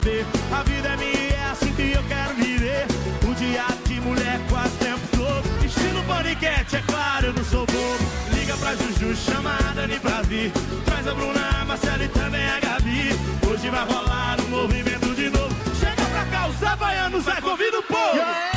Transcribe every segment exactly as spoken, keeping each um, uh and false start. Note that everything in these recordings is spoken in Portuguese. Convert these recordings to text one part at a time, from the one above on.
A vida é minha, é assim que eu quero viver. Um dia de mulher quase o tempo todo. Estilo paniquete, é claro, eu não sou bobo. Liga pra Juju, chama a Dani pra vir. Traz a Bruna, a Marcela e também a Gabi. Hoje vai rolar um movimento de novo. Chega pra cá, os havaianos, vai convida o povo. Yeah!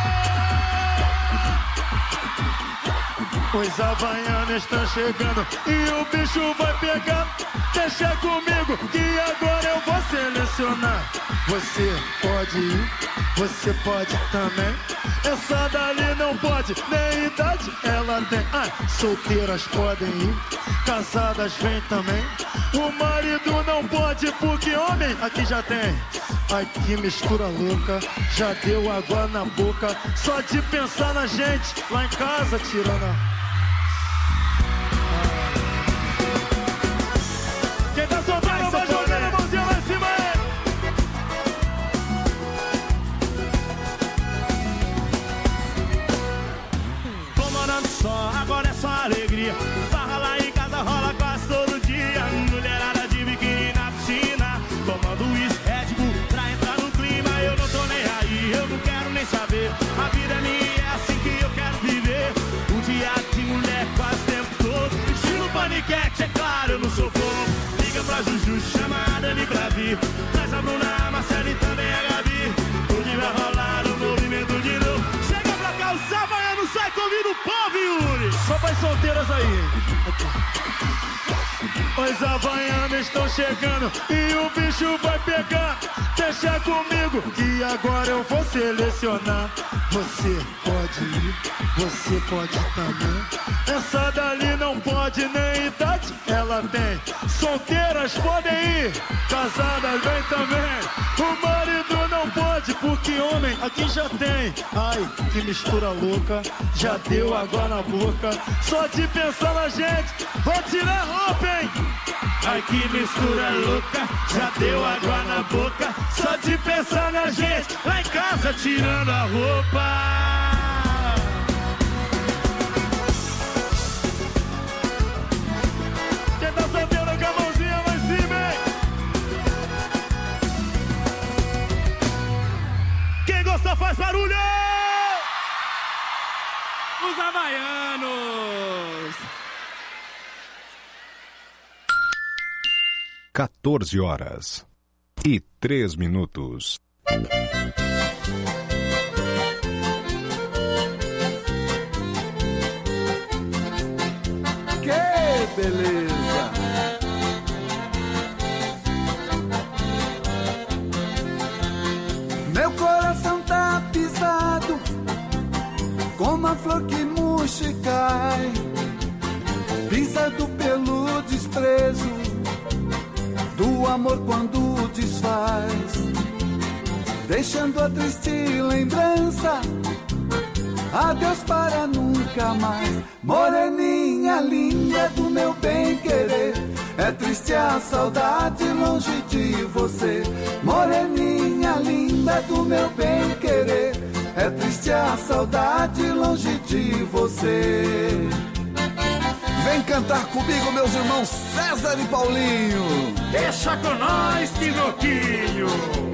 Os havaianos estão chegando e o bicho vai pegar. Deixa comigo que agora eu vou selecionar. Você pode ir, você pode também. Essa dali não pode, nem idade ela tem. Ah, solteiras podem ir, casadas vem também. O marido não pode porque homem aqui já tem. Ai que mistura louca, já deu água na boca. Só de pensar na gente lá em casa tirando a... Quem tá soltando vai jogando a mãozinha lá em cima aí. Tô morando só, agora é só alegria. Farra lá em casa rola quase todo dia. Mulherada de biquíni na piscina, tomando uísque, Red Bull pra entrar no clima. Eu não tô nem aí, eu não quero nem saber. A vida é minha, é assim que eu quero viver. Um dia de mulher quase o tempo todo. Estilo paniquete, é claro, eu não sou bobo. Liga pra Juju, chama a Dani pra vir. Traz a Bruna, a Marcela e também a Gabi. Hoje vai rolar um movimento de novo. Chega pra cá, o havaianos, sai, convida o povo, Yuri. Só pras solteiras aí. Os havaianos estão chegando e o bicho vai pegar. Deixa comigo que agora eu vou selecionar. Você pode ir, você pode também. Essa dali não pode, nem idade ela tem. Solteiras podem ir, casadas vem também. O marido não pode porque homem aqui já tem. Ai, que mistura louca, já deu água na boca. Só de pensar na gente, vou tirar a roupa, hein? Ai, que mistura louca, já deu água na boca. Só de pensar na gente, lá em casa tirando a roupa. Quem tá solteiro com a mãozinha lá em cima, hein? Quem gosta faz barulho! Os havaianos! quatorze horas e três minutos. Que beleza! Meu coração tá pisado como a flor que murcha e cai, pisado pelo desprezo do amor quando desfaz, deixando a triste lembrança. Adeus para nunca mais. Moreninha linda do meu bem-querer, é triste a saudade longe de você. Moreninha linda do meu bem-querer, é triste a saudade longe de você. Vem cantar comigo, meus irmãos César e Paulinho. Deixa com nós, Tinoquinho.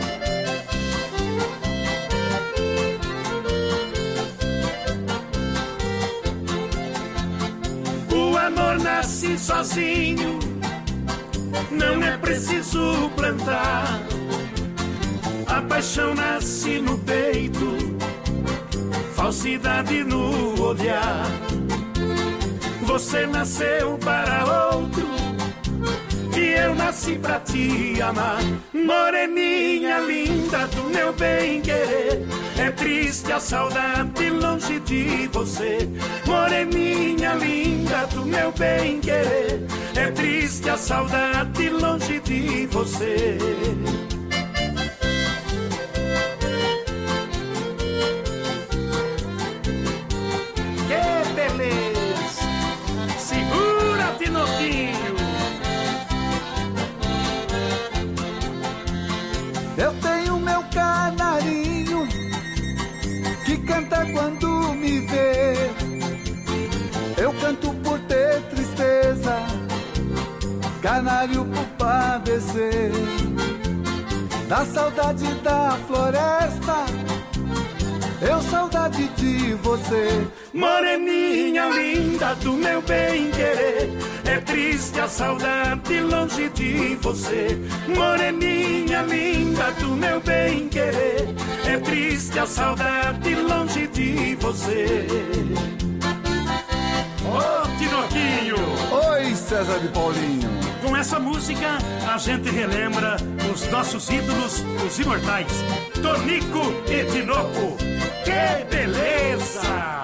O amor nasce sozinho, não é preciso plantar. A paixão nasce no peito, falsidade no olhar. Você nasceu para outro e eu nasci pra te amar. Moreninha linda do meu bem-querer, é triste a saudade longe de você. Moreninha linda do meu bem-querer, é triste a saudade longe de você. Que beleza! Segura, Tinoquinho. Eu tenho meu canarinho que canta quando me vê. Eu canto por ter tristeza, canário por padecer. da saudade da floresta, eu saudade de você. Moreninha linda do meu bem-querer, é triste a saudade longe de você. Moreninha linda do meu bem-querer, é triste a saudade longe de você. Ô, oh, Tinoquinho! Oi, César de Paulinho! Com essa música, a gente relembra os nossos ídolos, os imortais, Tonico e Tinoco. Que beleza!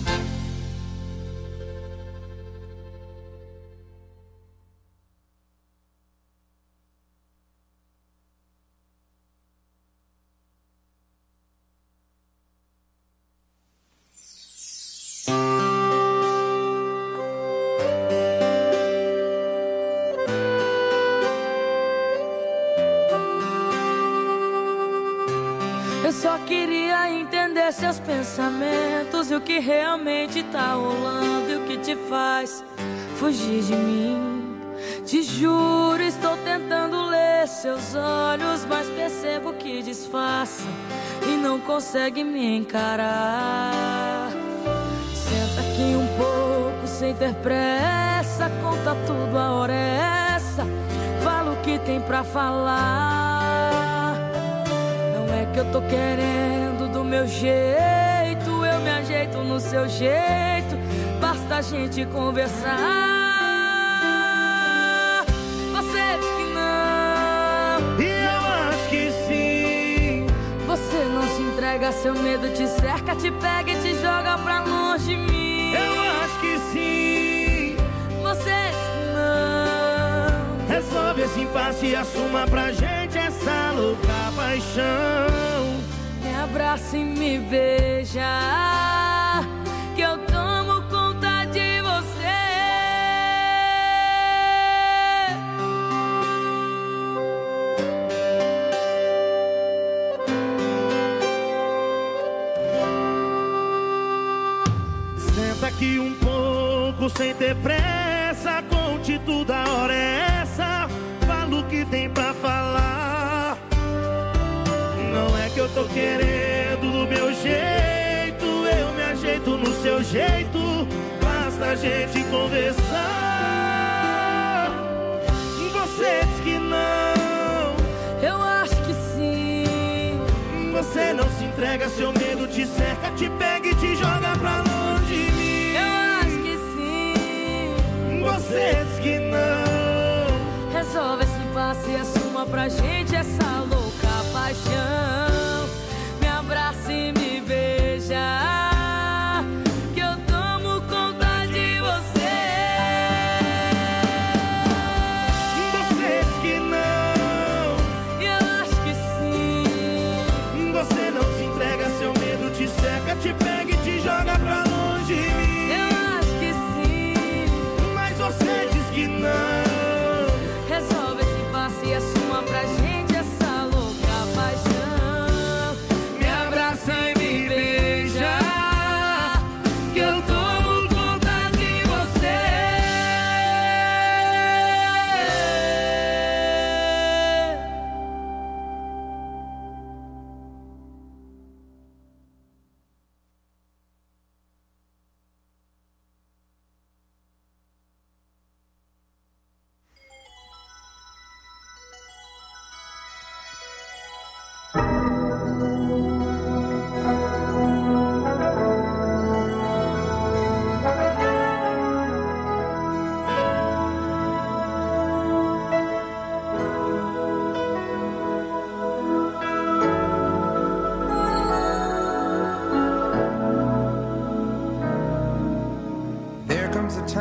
Só queria entender seus pensamentos e o que realmente tá rolando e o que te faz fugir de mim. Te juro, estou tentando ler seus olhos, mas percebo que disfarça e não consegue me encarar. Senta aqui um pouco sem ter pressa, conta tudo, a hora é essa, fala o que tem pra falar. É que eu tô querendo do meu jeito, eu me ajeito no seu jeito, basta a gente conversar. Você diz que não, e eu acho que sim. Você não se entrega, seu medo te cerca, te pega e te joga pra longe de mim. Eu acho que sim. Você diz que não. Resolve esse impasse e assuma pra gente essa louca paixão. Me abraça e me beija, que eu tomo conta de você. Senta aqui um pouco sem ter pressa, conte tudo, a hora é essa, fala o que tem pra falar. Não é que eu tô querendo do meu jeito, eu me ajeito no seu jeito, basta a gente conversar. Você diz que não, eu acho que sim. Você não se entrega, seu medo te cerca, te pega e te joga pra longe de mim. Eu acho que sim. Você diz que não. Resolve esse impasse e assuma pra gente essa louca paixão. Me abraça e me beija, que eu tomo conta de você. Você diz que não, e eu acho que sim. Você não se entrega, seu medo te cerca, te pega e te joga pra longe de mim. Eu acho que sim. Mas você diz que não. Resolve esse impasse e assuma pra gente essa louca paixão. Me abraça e me beija, que eu tomo conta de você. There comes a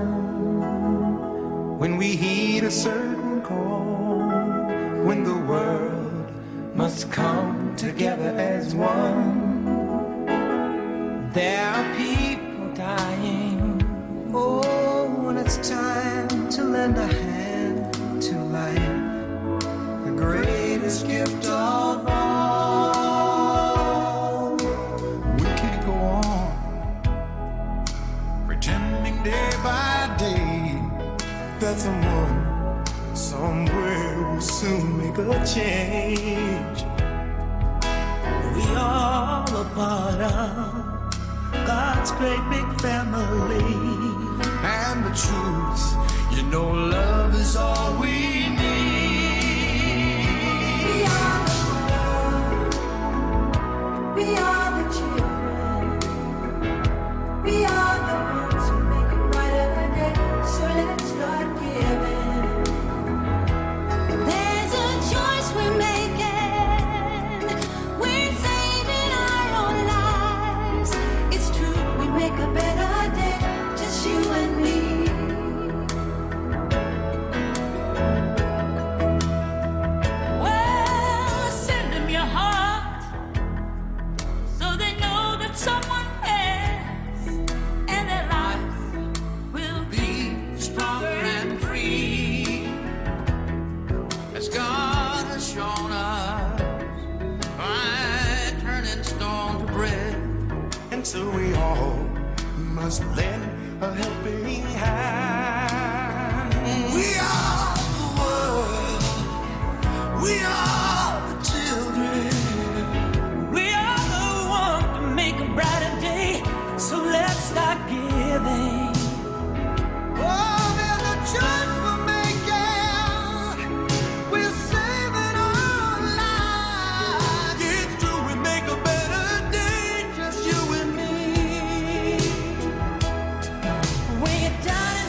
time when we heed a certain call, when the world must come together as one. There are people dying. Oh, when it's time to lend a hand to life, the greatest gift of all. We can't go on pretending day by day that someone somewhere will soon make a change. great big family. And the truth, you know love is all we need. We are the world. We are the children. We are the ones who make a brighter day. So let's start giving. There's a choice we're making. We're saving our own lives. It's true, we make a better day. Just you and me. Well, send them your heart so they know that someone cares, and their lives will Be stronger and free, as God has shown us, by turning stone to bread. And so we all must lend a helping hand. We are the world. We are the children. We are the one to make a brighter day, so let's start giving. Oh, there's a choice we're making. We're saving our lives. It's true, we make a better day, just you and me. When you're down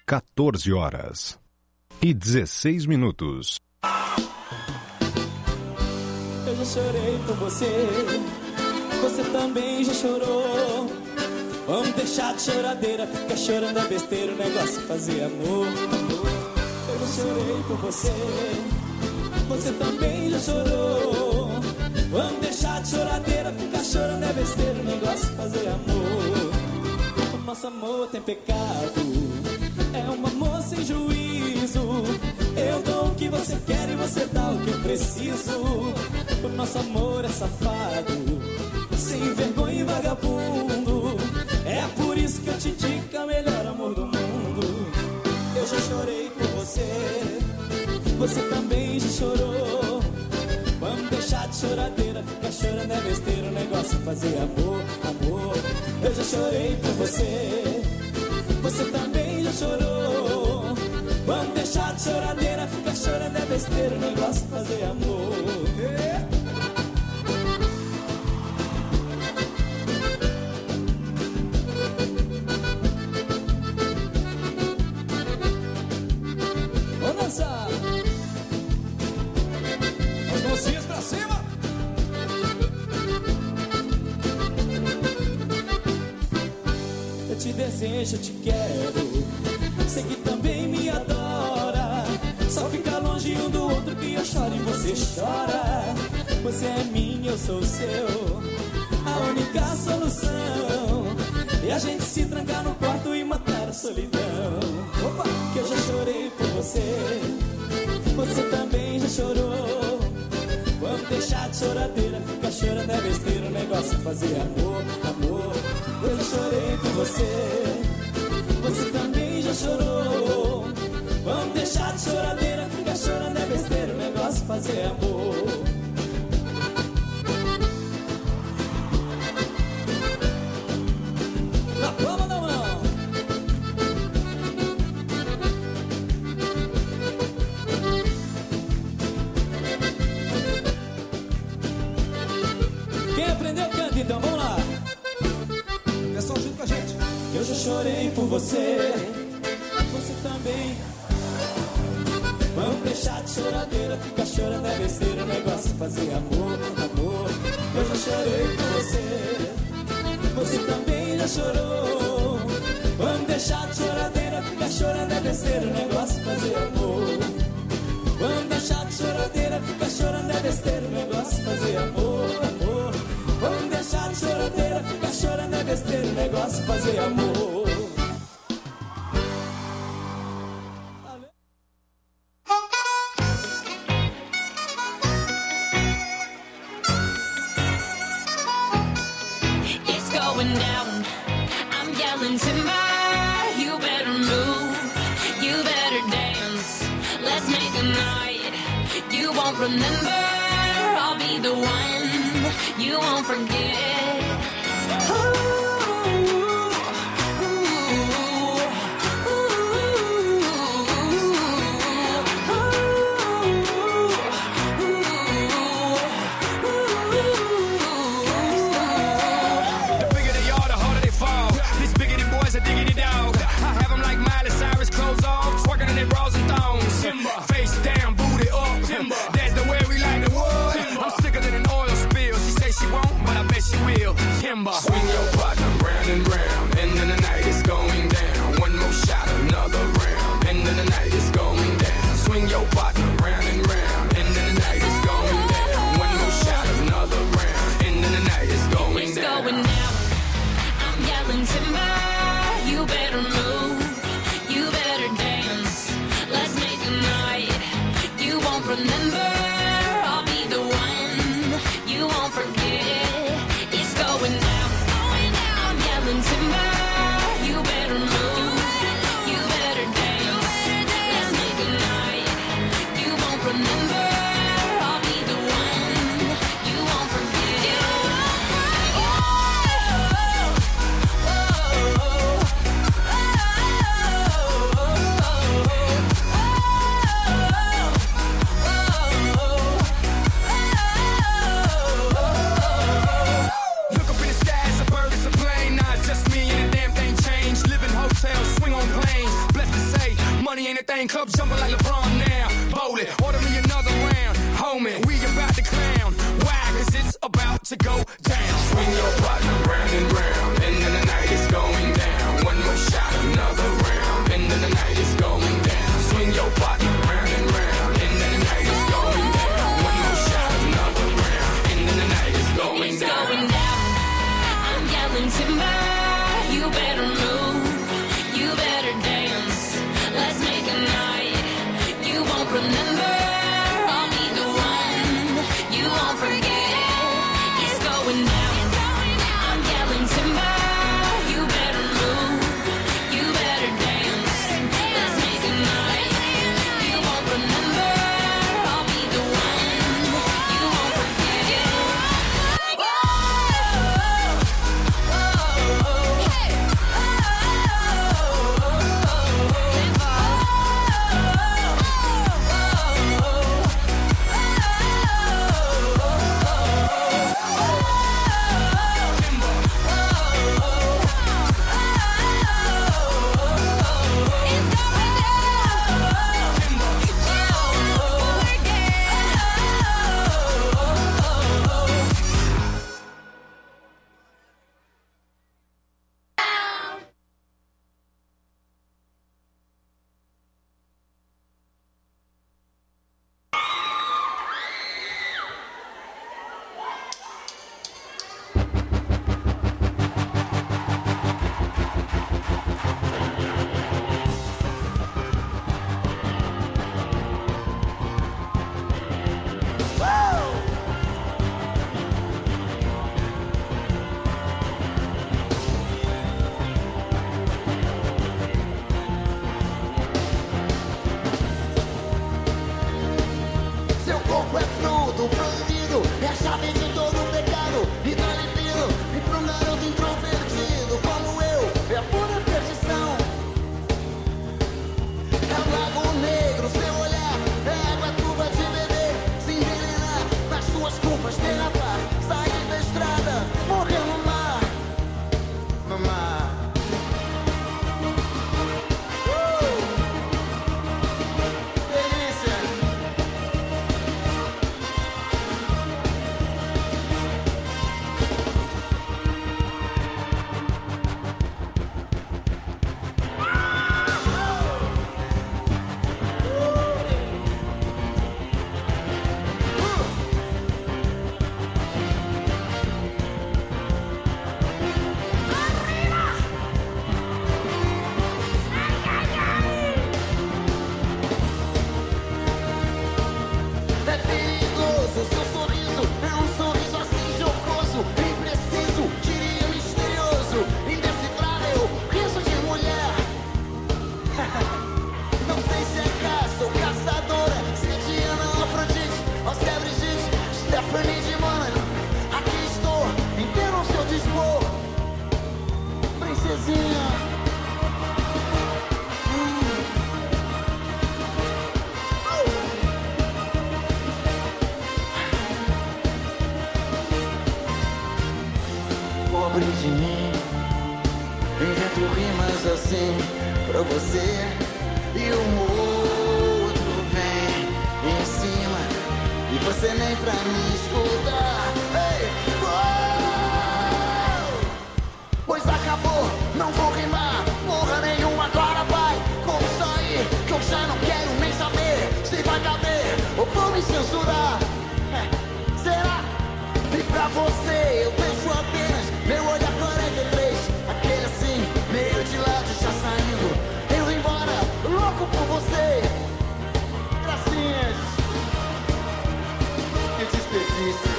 quatorze horas e dezesseis minutos. Eu já chorei por você, você também já chorou. Vamos deixar de choradeira, fica chorando é besteira, o negócio é fazer amor, amor. Eu já chorei por você, você também já chorou. Vamos deixar de choradeira, fica chorando é besteira, o negócio é fazer amor. O nosso amor tem pecado, é um amor sem juízo. Eu dou o que você quer e você dá o que eu preciso. O nosso amor é safado, sem vergonha e vagabundo. É por isso que eu te digo que é o melhor amor do mundo. Eu já chorei por você, você também já chorou. Vamos deixar de choradeira, fica chorando é besteira, o negócio é fazer amor, amor. Eu já chorei por você, você também já chorou. Vamos deixar de choradeira, fica chorando é besteira, o negócio é fazer amor. Yeah. As mãozinhas pra cima. Eu te desejo, eu te quero. Sei que também me adora. Só fica longe um do outro que eu choro e você chora. Você é minha, eu sou o seu. A única solução é a gente se trancar no quarto e matar a solidão. Opa! Que eu já chorei por você, você também já chorou. Vamos deixar de choradeira, fica chorando é besteira, o negócio é fazer amor, amor. Eu já chorei por você, você também já chorou. Vamos deixar de choradeira, fica chorando é besteira, o negócio é fazer amor. Na palma da mão. Quem aprendeu canta então, vamos lá. Pessoal junto com a gente. Eu já chorei por você, você também. Vamos deixar de choradeira, fica chorando é besteira, o negócio é fazer amor, amor. Eu já chorei por você, você também já chorou. Vamos deixar de choradeira, fica chorando é besteira, o negócio é fazer amor. Vamos deixar de choradeira, fica chorando é besteira, o negócio é fazer amor, amor. Vamos deixar de choradeira, fica chorando é besteira, o negócio é fazer amor. Remember, I'll be the one you won't forget. The bigger they are, the harder they fall. These biggity boys are diggity dog. I have them like Miley Cyrus, clothes off, twerking in their bras and thongs. Face down, booty up. That's the way we like the world. I'm sicker than an oil spill. She say she won't, but I bet she will. Timber. Swing your partner round and round, and then the night is going down. One more shot, another round, and then the night is going down. Swing your partner round and round, and then the night is going down. One more shot, another round, and then the night is going it's down. Going down. I'm yelling timber. You better move. You better dance. Let's make a night you won't remember. I'll be the one you won't forget. It's going down. I'm yelling timber. playing club jumping like LeBron now. Bowl it, order me another round. Homie, we about to clown. Why? Cause it's about to go down. Swing your partner round and round. And then the night is going down. One more shot, another round. And then the night is going down. Swing your partner round and round. And then the night is going down. One more shot, another round. And then the night is going It's down. going down. I'm yelling timber. You better move. You better dance. Let's make a night you won't remember. I'll be the one you won't forget. It's going down. I'm yelling timber. You better move. You better dance. Let's make a night you won't remember. I'll be the one you won't forget. Seu corpo é fruto proibido, é a chave de todo pecado. E tá limpinho, e pra um garoto introvertido como eu, é pura perdição. É o lago negro, seu olhar, é água turva de beber, se envenenar nas suas culpas, derrapar, sair da estrada, morrer no mar, no mar. Uh! Delícia! É perigoso, seu sorriso é um sorriso assim jocoso, impreciso, diria misterioso, indecifrável, riso de mulher. Não sei se é caça ou caçadora, se é Diana ou Afrodite, ou se é Brigitte, Stephanie de Mônaco. Aqui estou, inteiro ao seu dispor, princesinha. Pobre de mim, invento rimas assim pra você. E um outro vem em cima e você nem pra me escutar. Ei, oh! Pois acabou, não vou rimar porra nenhuma, agora vai. Como sair, que eu já não quero nem saber se vai caber ou vou me censurar. É, será? E pra você eu deixo apenas meu olhar quarenta e três, aquele assim, meio de lado já saindo. Eu embora, louco por você. Gracinhas. Que desperdício.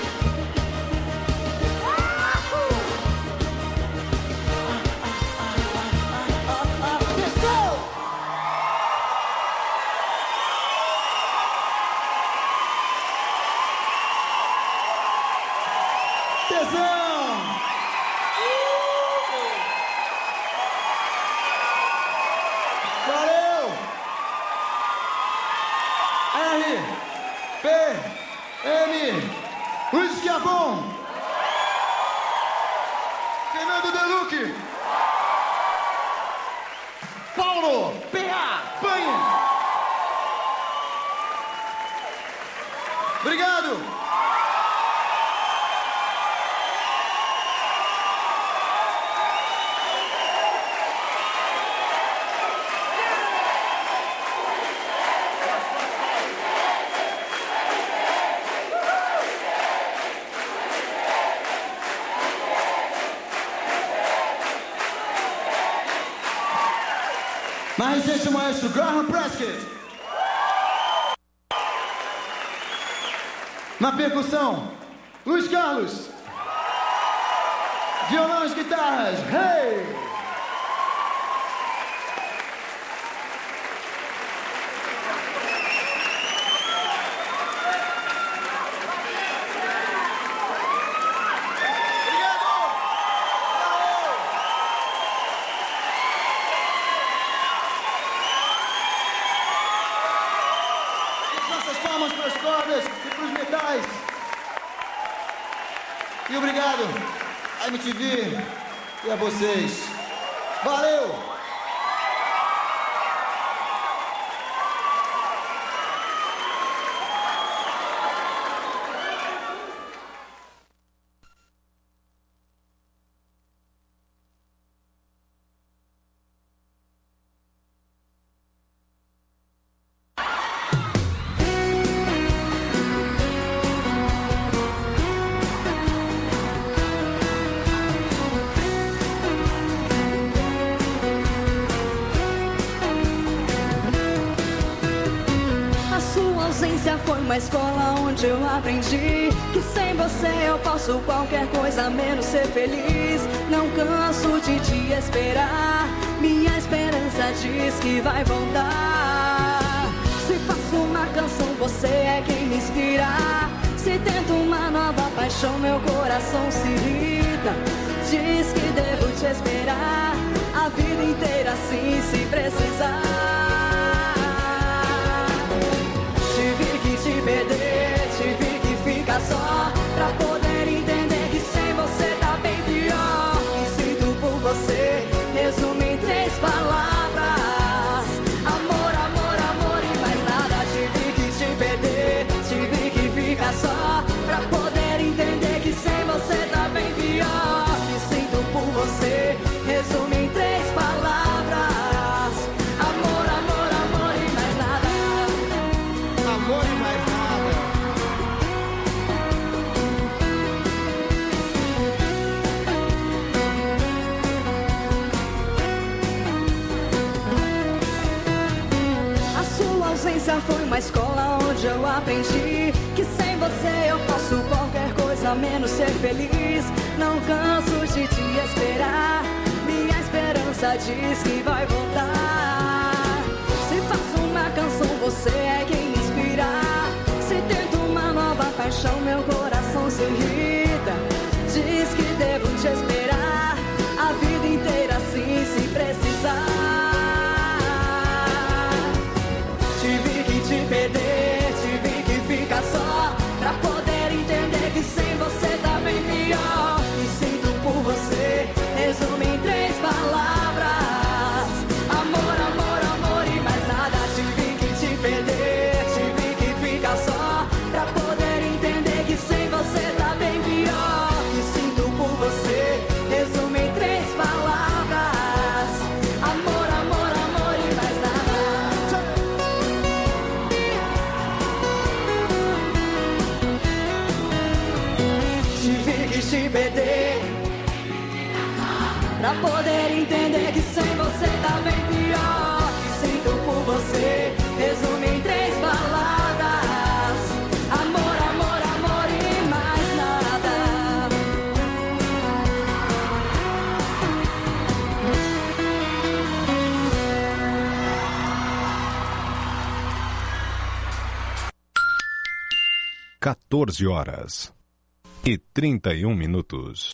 Tesão! Valeu! R, P, M, Luiz Schiavon, Fernando Deluque, Paulo, P A, Banha, Mais recente, o maestro Graham Prescott. Na percussão, Luiz Carlos. Violão e guitarras, hey! Palmas para as cordas e para os metais. E obrigado a M T V e a vocês. Valeu! Foi uma escola onde eu aprendi que sem você eu posso qualquer coisa menos ser feliz. Não canso de te esperar, minha esperança diz que vai voltar. Se faço uma canção, você é quem me inspira. Se tento uma nova paixão, meu coração se irrita. Diz que devo te esperar a vida inteira assim se precisar. Te perder, tive que ficar só pra poder entender que sem você tá bem pior. E sinto por você, resumo em três palavras: amor, amor, amor e mais nada. Tive que te perder, tive que ficar só pra poder entender que sem você tá bem pior. E sinto por você, resumo em três palavras: amor, amor, amor e mais nada. Amor e mais nada. A sua ausência foi uma escola onde eu aprendi que sem você eu posso qualquer coisa menos ser feliz. Não canso de te esperar, minha esperança diz que vai voltar. Se faço uma canção, você é quem me inspira. Se tento uma nova paixão, meu coração se irrita. Diz que devo te esperar a vida inteira assim se precisar. Tive que te perder, tive que ficar só pra poder entender que sem você tá bem pior. E sinto por você, resumo em três palavras: amor, amor, amor e mais nada. Tive que te perder, tive que ficar só pra poder entender que sem você tá bem pior. E sinto por você, resumo em três palavras: amor, amor, amor e mais nada. Tive que te perder pra poder entender que sem você tá bem pior. Que sinto por você, resumo em três palavras: amor, amor, amor e mais nada. quatorze horas e trinta e um minutos.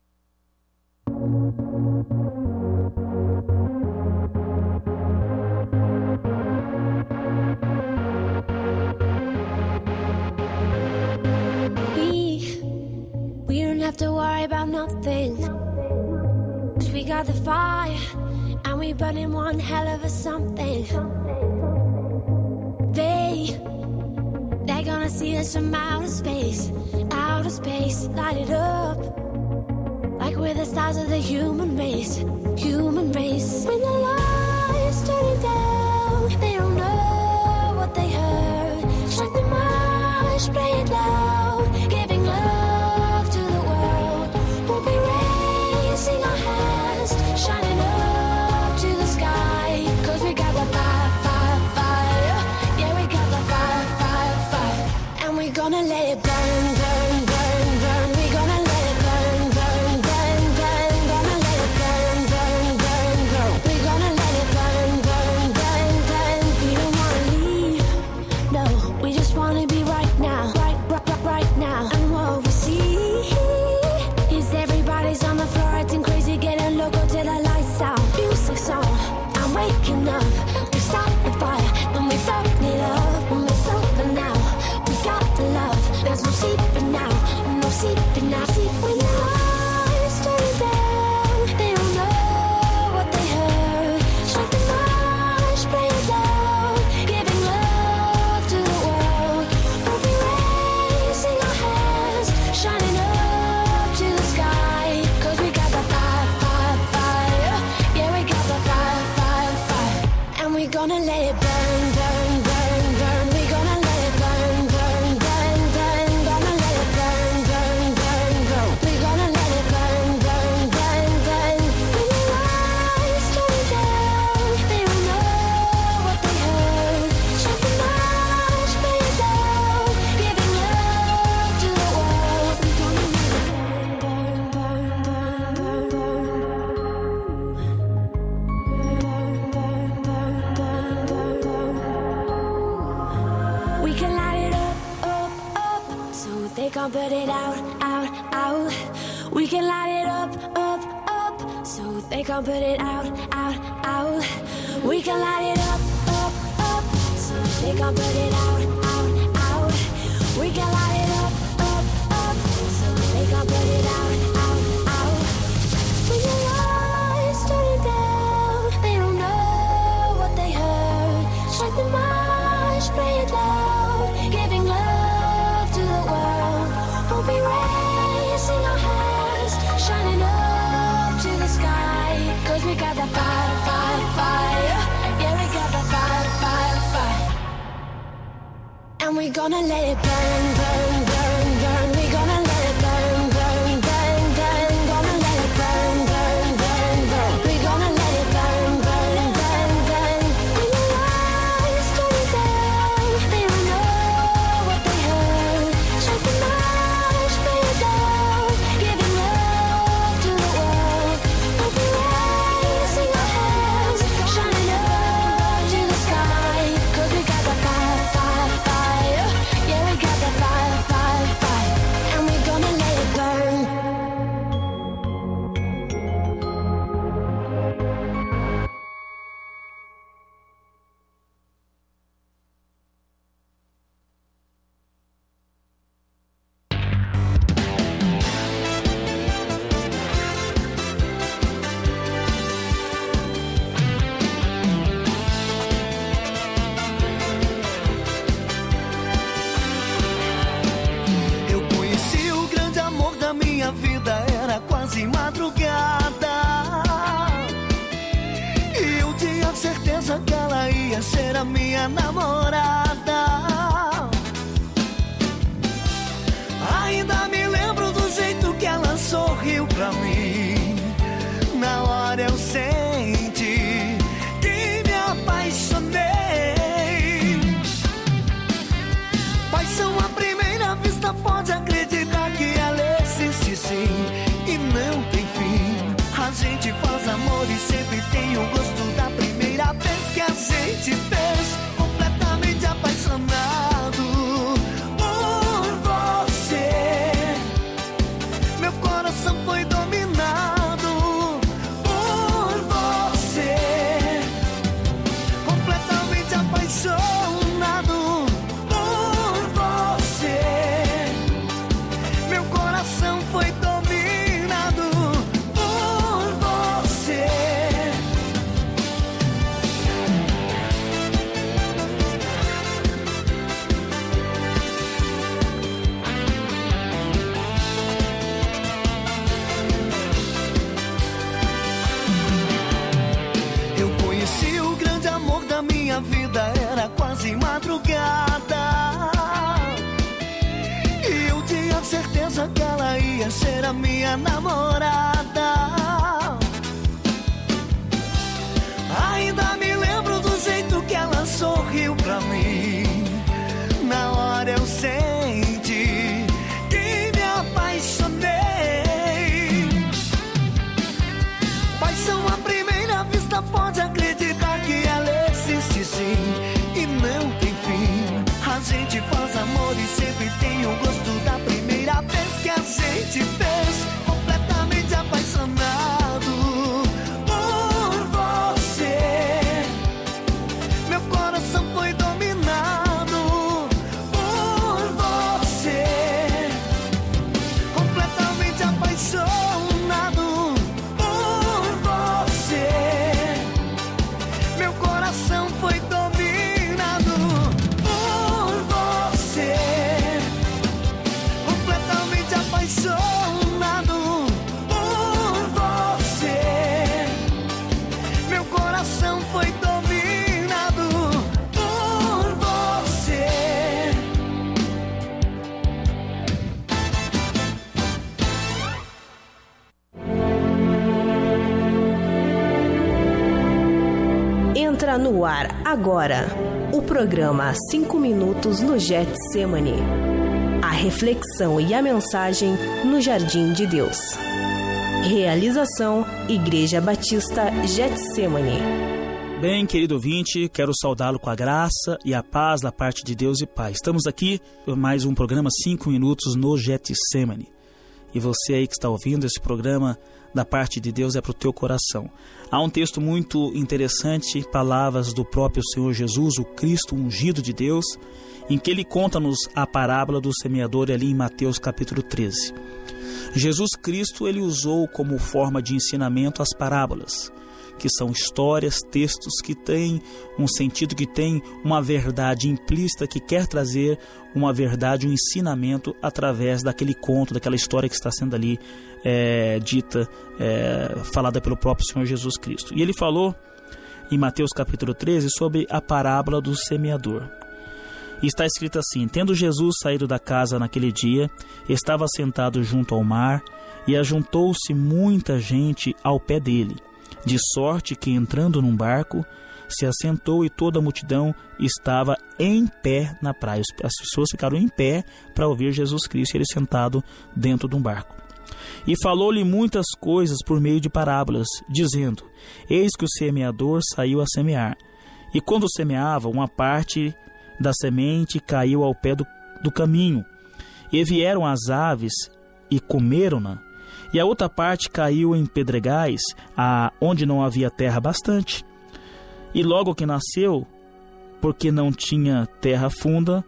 We, we don't have to worry about nothing, 'cause we got the fire and we burning one hell of a something. They, they're gonna see us from outer space, outer space, light it up like we're the stars of the human race, human race. When the lights turning down, they don't know what they heard. Strike the march, play it loud, giving love to the world. We'll be raising our hands, shining up to the sky, 'cause we got the power. And I see when the lights turn down, they don't know what they heard. Strike the march, bring it down, giving love to the world. We'll be raising our hands, shining up to the sky. Cause we got the fire, fire, fire. Yeah, we got the fire, fire, fire. And we gonna let it burn, burn, burn, burn. We gonna let it burn, burn, burn, burn. Gonna let it burn, burn, burn, burn. We gonna let it burn, burn, burn, burn. When the lights turn down, they don't know what they heard. Strike the march, bring it down, giving love to the world. We gonna let it burn, burn, burn, burn, burn, burn. We can light it up, up, up, so they can't put it out, out, out. We can light it up, up, up, so they can't put it out, out, out. We can light it up, up, up, so they can't put it out, out, out. We can light it up, up, up, so they can't put it out, out, out. When the lights turn down, they don't know what they heard. Strike the march, bring it down, giving love to the world. We'll be raising our hands, shining up to the sky. Cause we got the fire, fire, fire. Yeah, we got the fire, fire, fire. And we gonna let it burn, burn, burn, burn. We gonna let it burn, burn, burn, burn. Gonna let it burn, burn, burn, burn. We gonna let it burn, burn, burn, burn. When the lights turn down, they don't know what they heard. Strike the march, bring it down, giving love to the world. We'll be raising our hands, shining up to the sky. Cause we got the fire, fire, fire. Yeah, we got the fire, fire, fire. And we gonna let it burn. Eu conheci o grande amor da minha vida, era quase madrugada. E eu tinha certeza que ela ia ser a minha namorada. Ainda me lembro do jeito que ela sorriu pra mim. Na hora eu senti que me apaixonei. Paixão à primeira vista, pode acreditar que ela existe sim e não tem fim. A gente faz amor e sempre tem o gosto da primeira vez que a gente fez. Completamente apaixonado por você. Meu coração foi dominado por você. Completamente apaixonado por você. Meu coração foi dominado por você. Eu conheci o grande amor da minha vida, era quase madrugada. E eu tinha certeza que ela ia ser a minha namorada. Ainda me lembro do jeito que ela sorriu pra mim. Na hora eu senti que me apaixonei. Paixão à primeira vista, pode acreditar que ela existe sim e não tem fim. A gente faz amor e sempre tem o gosto da primeira vez que a gente fez. Completamente Entra no ar agora o programa cinco minutos no Getsemane. A reflexão e a mensagem no Jardim de Deus. Realização Igreja Batista Getsemane. Bem, querido ouvinte, quero saudá-lo com a graça e a paz da parte de Deus e Pai. Estamos aqui para mais um programa cinco minutos no Getsemane. E você aí que está ouvindo esse programa da parte de Deus é para o teu coração. Há um texto muito interessante, palavras do próprio Senhor Jesus, o Cristo ungido de Deus, em que ele conta-nos a parábola do semeador ali em Mateus capítulo treze. Jesus Cristo, ele usou como forma de ensinamento as parábolas, que são histórias, textos que têm um sentido, que têm uma verdade implícita, que quer trazer uma verdade, um ensinamento através daquele conto, daquela história que está sendo ali é, dita, é, falada pelo próprio Senhor Jesus Cristo. E ele falou em Mateus capítulo treze sobre a parábola do semeador. E está escrito assim: tendo Jesus saído da casa naquele dia, estava sentado junto ao mar, e ajuntou-se muita gente ao pé dele, de sorte que, entrando num barco, se assentou e toda a multidão estava em pé na praia. As pessoas ficaram em pé para ouvir Jesus Cristo, ele sentado dentro de um barco. E falou-lhe muitas coisas por meio de parábolas, dizendo: eis que o semeador saiu a semear. E quando semeava, uma parte da semente caiu ao pé do, do caminho, e vieram as aves e comeram-na. E a outra parte caiu em pedregais, a, onde não havia terra bastante. E logo que nasceu, porque não tinha terra funda,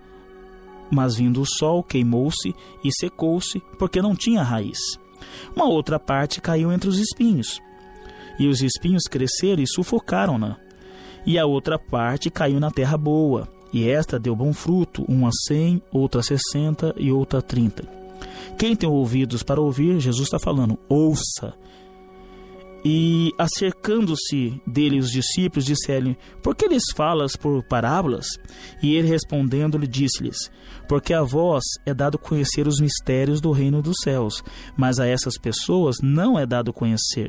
mas vindo o sol, queimou-se e secou-se, porque não tinha raiz. Uma outra parte caiu entre os espinhos, e os espinhos cresceram e sufocaram-na. E a outra parte caiu na terra boa, e esta deu bom fruto, uma a cem, outra a sessenta e outra a trinta. Quem tem ouvidos para ouvir, Jesus está falando, ouça. E acercando-se dele os discípulos, disseram-lhe: por que lhes falas por parábolas? E ele respondendo-lhe disse-lhes: porque a vós é dado conhecer os mistérios do reino dos céus, mas a essas pessoas não é dado conhecer.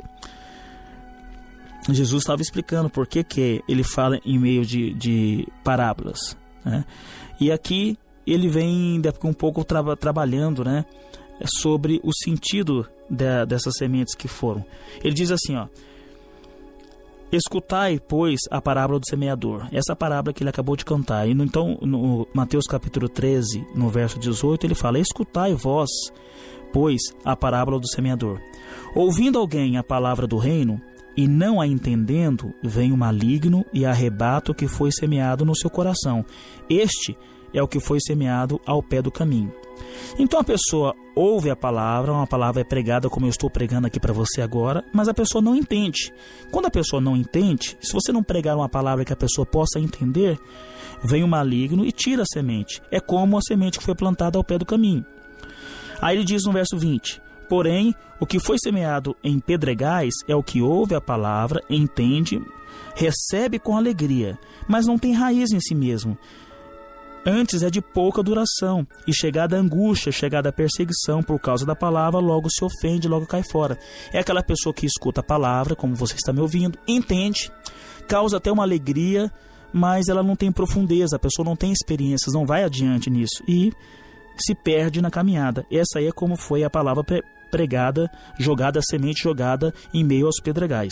Jesus estava explicando por que, que ele fala em meio de, de parábolas, né? E aqui ele vem um pouco tra- trabalhando, né, sobre o sentido de, dessas sementes que foram. Ele diz assim, ó: escutai, pois, a parábola do semeador. Essa parábola que ele acabou de cantar. E no, então, no Mateus capítulo treze, no verso dezoito, ele fala: escutai vós, pois, a parábola do semeador. Ouvindo alguém a palavra do reino, e não a entendendo, vem o maligno e arrebata o que foi semeado no seu coração. Este é o que foi semeado ao pé do caminho. Então a pessoa ouve a palavra, uma palavra é pregada como eu estou pregando aqui para você agora, mas a pessoa não entende. Quando a pessoa não entende, se você não pregar uma palavra que a pessoa possa entender, vem o maligno e tira a semente. É como a semente que foi plantada ao pé do caminho. Aí ele diz no verso vinte: porém, o que foi semeado em pedregais é o que ouve a palavra, entende, recebe com alegria, mas não tem raiz em si mesmo. Antes é de pouca duração, e chegada a angústia, chegada a perseguição por causa da palavra, logo se ofende, logo cai fora. É aquela pessoa que escuta a palavra, como você está me ouvindo, entende, causa até uma alegria, mas ela não tem profundeza, a pessoa não tem experiências, não vai adiante nisso, e se perde na caminhada. Essa aí é como foi a palavra pregada, jogada, a semente jogada em meio aos pedregais.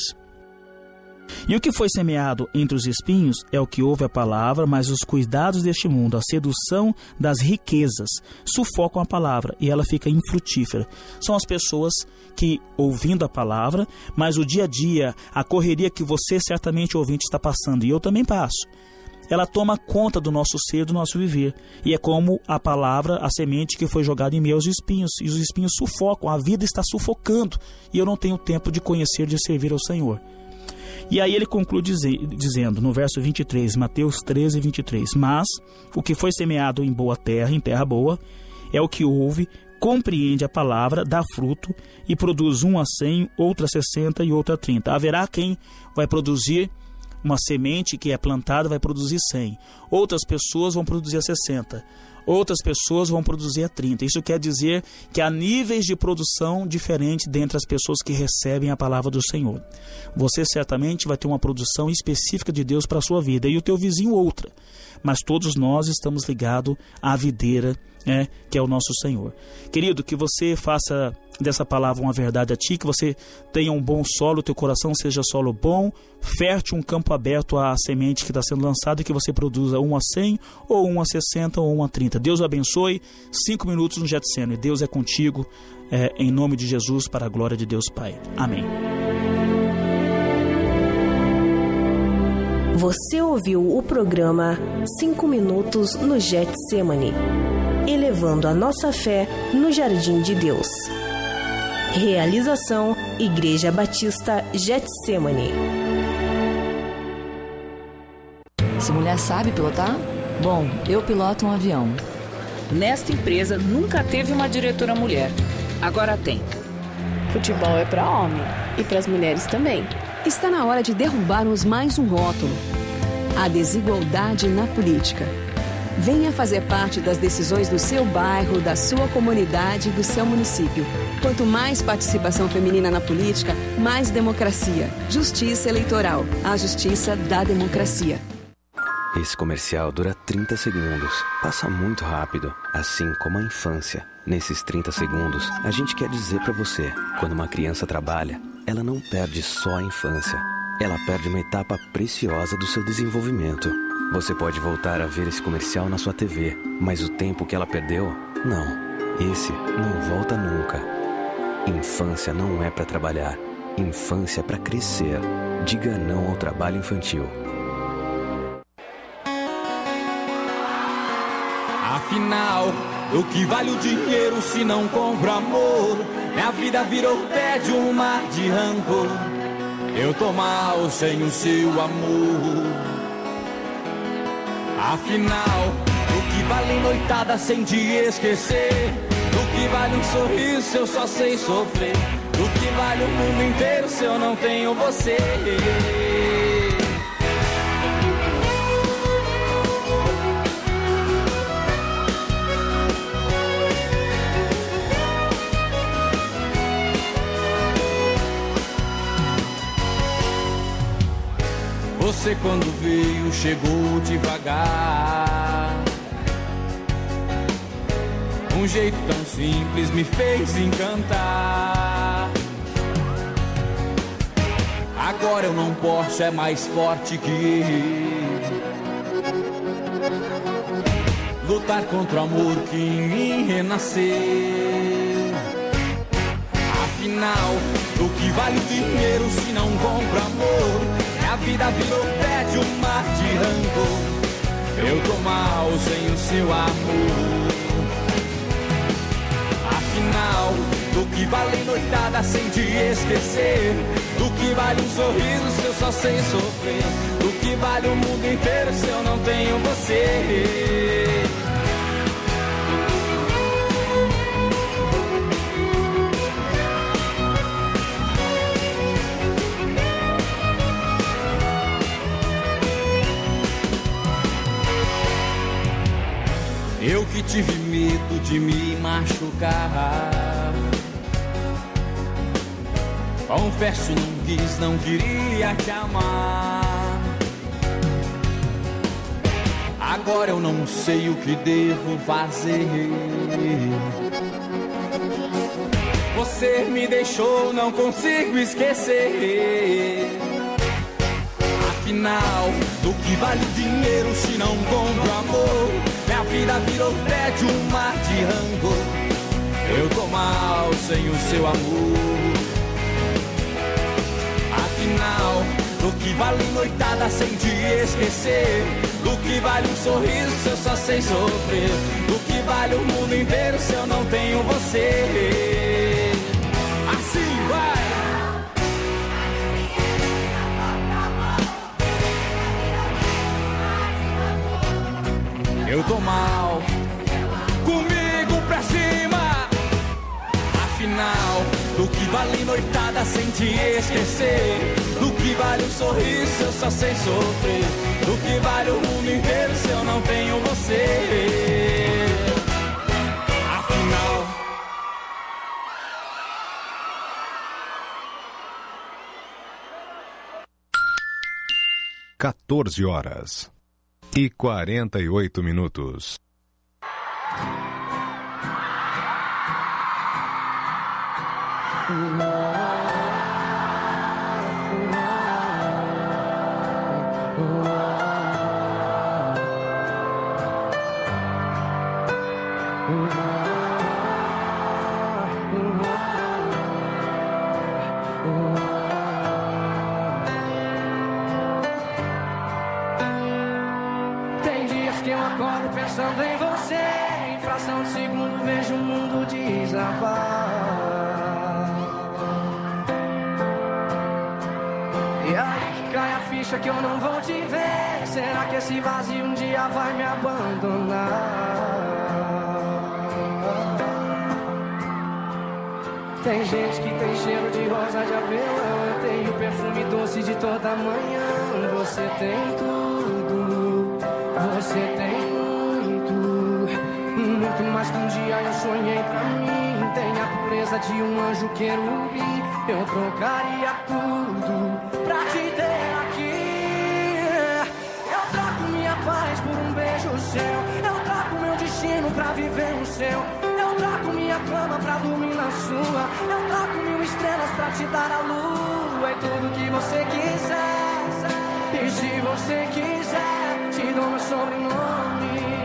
E o que foi semeado entre os espinhos é o que ouve a palavra, mas os cuidados deste mundo, a sedução das riquezas, sufocam a palavra e ela fica infrutífera. São as pessoas que, ouvindo a palavra, mas o dia a dia, a correria que você certamente, ouvinte, está passando, e eu também passo, ela toma conta do nosso ser, do nosso viver. E é como a palavra, a semente que foi jogada em meio aos espinhos. E os espinhos sufocam, a vida está sufocando. E eu não tenho tempo de conhecer, de servir ao Senhor. E aí ele conclui dizendo, no verso vinte e três, Mateus treze, vinte e três: mas o que foi semeado em boa terra, em terra boa, é o que ouve, compreende a palavra, dá fruto e produz um a cem, outra a sessenta e outra a trinta. Haverá quem vai produzir uma semente que é plantada, vai produzir cem. Outras pessoas vão produzir a sessenta. outras pessoas vão produzir a trinta. Isso quer dizer que há níveis de produção diferentes dentre as pessoas que recebem a palavra do Senhor. Você certamente vai ter uma produção específica de Deus para a sua vida e o teu vizinho outra. Mas todos nós estamos ligados à videira, né, que é o nosso Senhor. Querido, que você faça dessa palavra uma verdade a ti, que você tenha um bom solo, teu coração seja solo bom, fértil, um campo aberto à semente que está sendo lançada e que você produza um a cem, ou um a sessenta, ou um a trinta. Deus abençoe. Cinco minutos no Getsemane. Deus é contigo, é, em nome de Jesus, para a glória de Deus Pai. Amém. Você ouviu o programa Cinco Minutos no Getsemane, elevando a nossa fé no Jardim de Deus. Realização Igreja Batista Getsemane. Se mulher sabe pilotar? Bom, eu piloto um avião. Nesta empresa nunca teve uma diretora mulher. Agora tem. Futebol é para homem e para as mulheres também. Está na hora de derrubarmos mais um rótulo: a desigualdade na política. Venha fazer parte das decisões do seu bairro, da sua comunidade e do seu município. Quanto mais participação feminina na política, mais democracia. Justiça eleitoral. A justiça da democracia. Esse comercial dura trinta segundos. Passa muito rápido, assim como a infância. Nesses trinta segundos, a gente quer dizer pra você: quando uma criança trabalha, ela não perde só a infância. Ela perde uma etapa preciosa do seu desenvolvimento. Você pode voltar a ver esse comercial na sua T V, mas o tempo que ela perdeu, não. Esse não volta nunca. Infância não é pra trabalhar. Infância é pra crescer. Diga não ao trabalho infantil. Afinal, o que vale o dinheiro se não compra amor? Minha vida virou tédio, um mar de rancor. Eu tô mal sem o seu amor. Afinal, o que vale noitada sem te esquecer? O que vale um sorriso se eu só sei sofrer? O que vale o mundo inteiro se eu não tenho você? Você quando veio chegou devagar. Um jeito tão simples me fez encantar. Agora eu não posso, é mais forte que eu. Lutar contra o amor que em mim renasceu. Afinal, o que vale o dinheiro se não compra amor? A vida virou tédio, um mar de rancor. Eu tô mal sem o seu amor. Afinal, do que vale noitada sem te esquecer? Do que vale um sorriso se eu só sei sofrer? Do que vale o mundo inteiro se eu não tenho você? Eu que tive medo de me machucar. Confesso, não quis, não queria te amar. Agora eu não sei o que devo fazer. Você me deixou, não consigo esquecer. Afinal, do que vale o dinheiro se não compra amor? Minha vida virou tédio, um mar de rancor. Eu tô mal sem o seu amor. Afinal, do que vale noitada sem te esquecer? Do que vale um sorriso se eu só sei sofrer? Do que vale o mundo inteiro se eu não tenho você? Assim vai! Eu tô mal, comigo pra cima. Afinal, do que vale noitada sem te esquecer? Do que vale um sorriso se eu só sei sofrer? Do que vale o mundo inteiro se eu não tenho você? quatorze horas e quarenta e oito minutos. Tem dias que eu acordo pensando em você, em fração de segundo vejo o mundo desabar. E aí que cai a ficha que eu não vou te ver. Será que esse vazio um dia vai me abandonar? Tem gente que tem cheiro de rosa de avelã, eu tenho perfume doce de toda manhã. Você tem tudo, você tem muito, muito mais que um dia eu sonhei pra mim. Tem a pureza de um anjo querubim, eu trocaria tudo pra te ter aqui. Eu troco minha paz por um beijo seu, eu troco meu destino pra viver no seu. Eu troco minha cama pra dormir na sua, eu troco mil estrelas pra te dar a lua. É tudo que você quiser, e se você quiser, te dou meu sobrenome.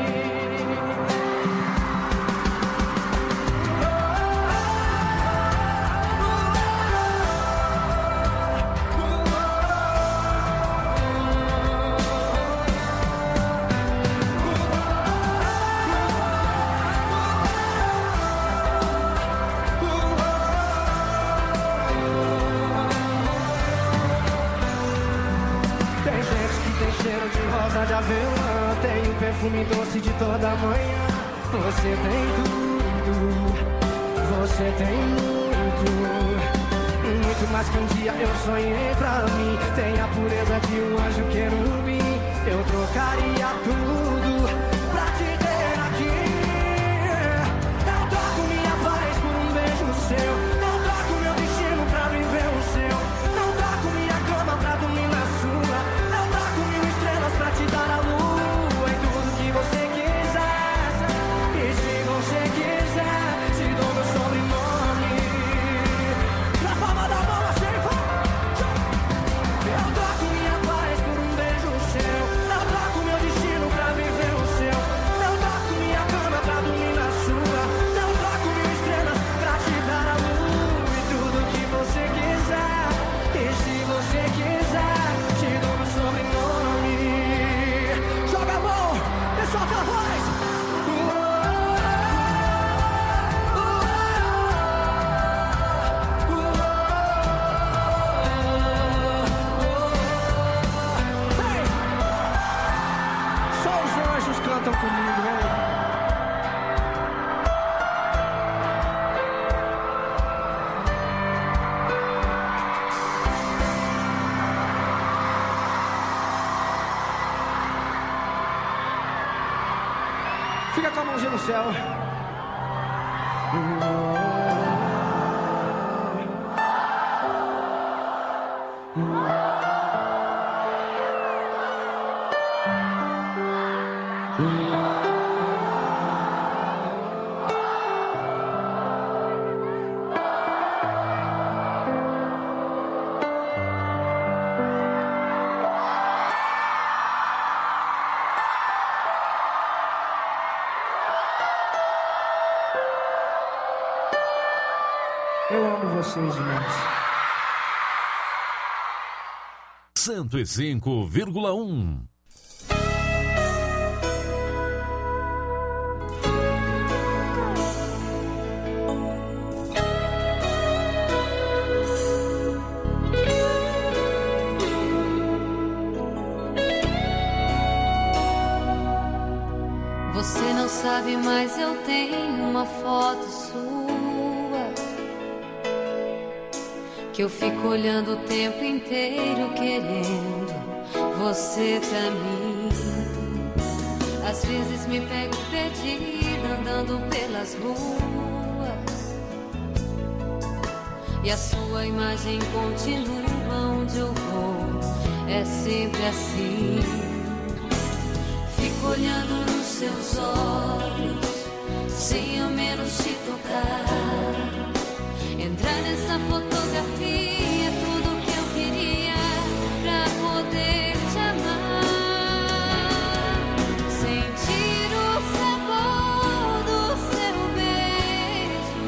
Cheiro de rosa de avelã, tem o perfume doce de toda manhã. Você tem tudo, você tem muito, muito mais que um dia eu sonhei pra mim. Tem a pureza de um anjo querubim, eu trocaria tudo pra te ter aqui. Eu troco minha paz por um beijo seu, eu troco meu destino pra viver o seu. Eu troco minha cama pra dormir na sua, pra te dar a lua. É tudo que você quiser, e se você quiser, te dou meu sobrenome. Na palma da mão assim vai. Eu troco minha paz por um beijo seu, eu troco meu destino pra viver o seu. Eu troco minha cama pra dormir na sua, eu troco mil estrelas pra te dar a lua. E tudo que você quiser, e se você quiser, te dou meu sobrenome. Joga a mão, solta a voz. Hey! Só os anjos cantam comigo, hein? Fica com a mãozinha no céu. Eu amo vocês demais. cento e cinco vírgula um. Você não sabe, mas eu tenho uma foto sua que eu fico olhando o tempo inteiro querendo você pra mim. Às vezes me pego perdida andando pelas ruas e a sua imagem continua onde eu vou. é sempre assim. Fico olhando nos seus olhos, sem ao menos te tocar. Entrar nessa fotografia é tudo que eu queria pra poder te amar. Sentir o sabor do seu beijo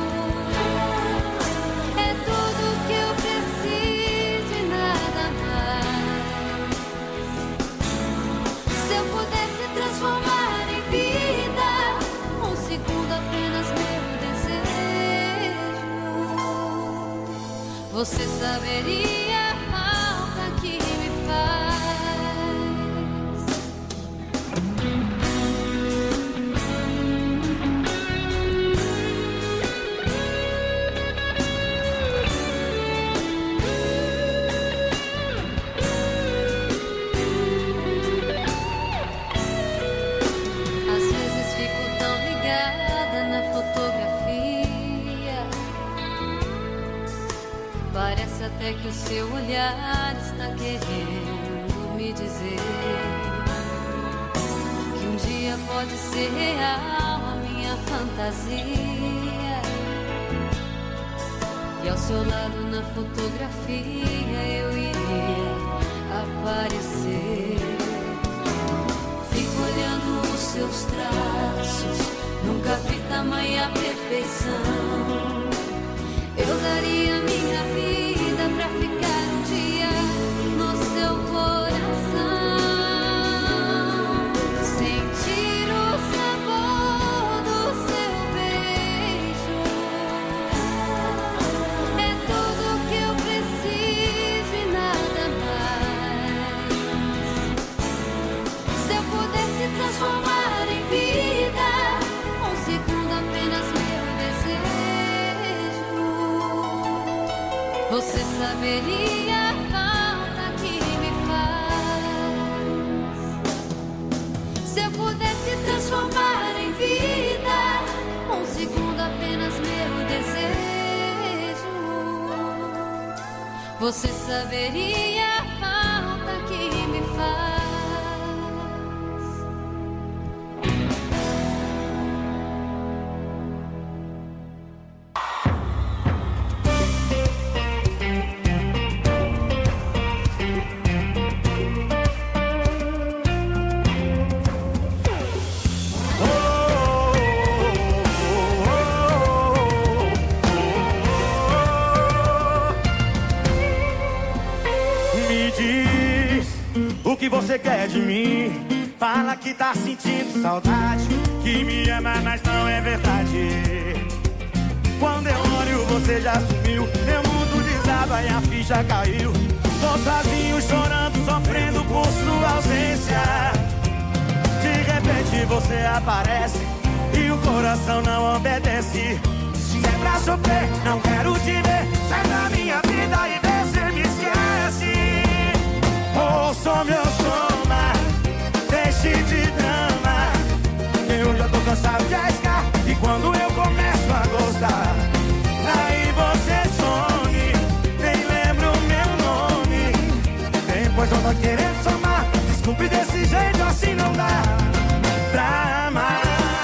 é tudo que eu preciso e nada mais. Se eu pudesse transformar em vida um segundo apenas meu desejo, você saberia a falta que me faz. Às vezes fico tão ligada na fotografia, parece até que o seu olhar está querendo me dizer que um dia pode ser real a minha fantasia. E ao seu lado na fotografia eu iria aparecer. Fico olhando os seus traços, nunca vi tamanha perfeição. Eu daria minha vida pra ficar um dia no seu coração. Sentir o sabor do seu beijo é tudo que eu preciso e nada mais. Se eu pudesse transformar em vida um segundo apenas meu desejo, você saberia a falta que me faz. Se eu pudesse transformar em vida um segundo apenas meu desejo, você saberia a falta que me faz. Me diz o que você quer de mim. Fala que tá sentindo saudade, que me ama, mas não é verdade. Quando eu olho você já sumiu, meu mundo desaba e a ficha caiu. Tô sozinho chorando, sofrendo por sua ausência. De repente você aparece e o coração não obedece. Se é pra sofrer, não quero te ver. Sai da minha vida e vê se me esquece. Ouça meu soma, deixe de drama. Eu já tô cansado de arriscar, e quando eu começo a gostar, aí você some, nem lembra o meu nome. Depois eu tô querendo somar. Desculpe, desse jeito assim não dá pra amar.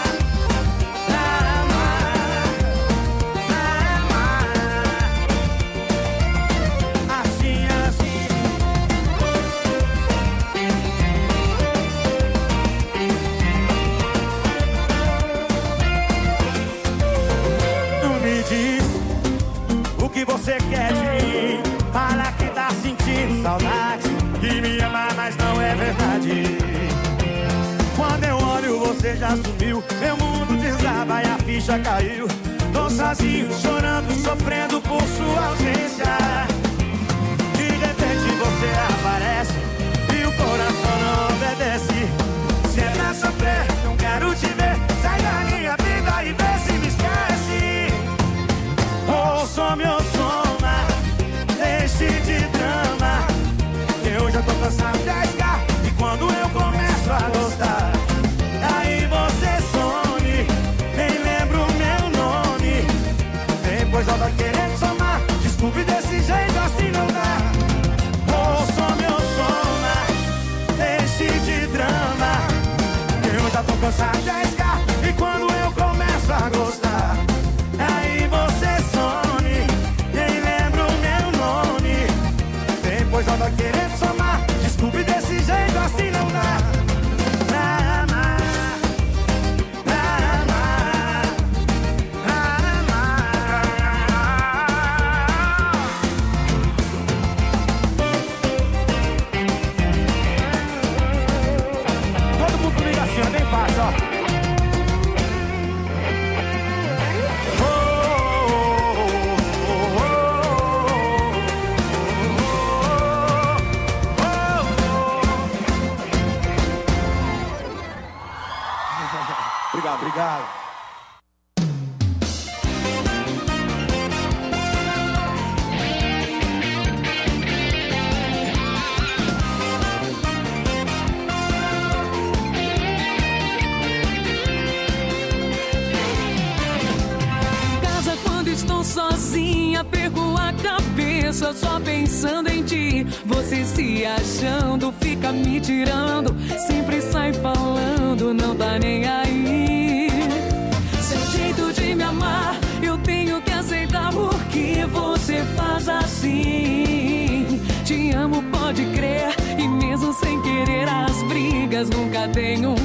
Você quer de mim, fala que tá sentindo saudade, que me ama, mas não é verdade. Quando eu olho você já sumiu, meu mundo desaba e a ficha caiu. Tô sozinho, chorando, sofrendo por sua ausência. De repente você aparece e o coração não obedece. Se é pra sofrer, não quero te ver. Sai da minha vida e vê se me esquece. Ouça meu soma, deixe de drama. Eu já tô cansado de arriscar, e quando eu começo a gostar, aí você some, nem lembra o meu nome. Depois eu tô querendo somar. Obrigado. Estou sozinha, perco a cabeça só pensando em ti. Você se achando, fica me tirando, sempre sai falando, não tá nem aí. Seu jeito de me amar, eu tenho que aceitar porque você faz assim. Te amo, pode crer, e mesmo sem querer as brigas nunca tem um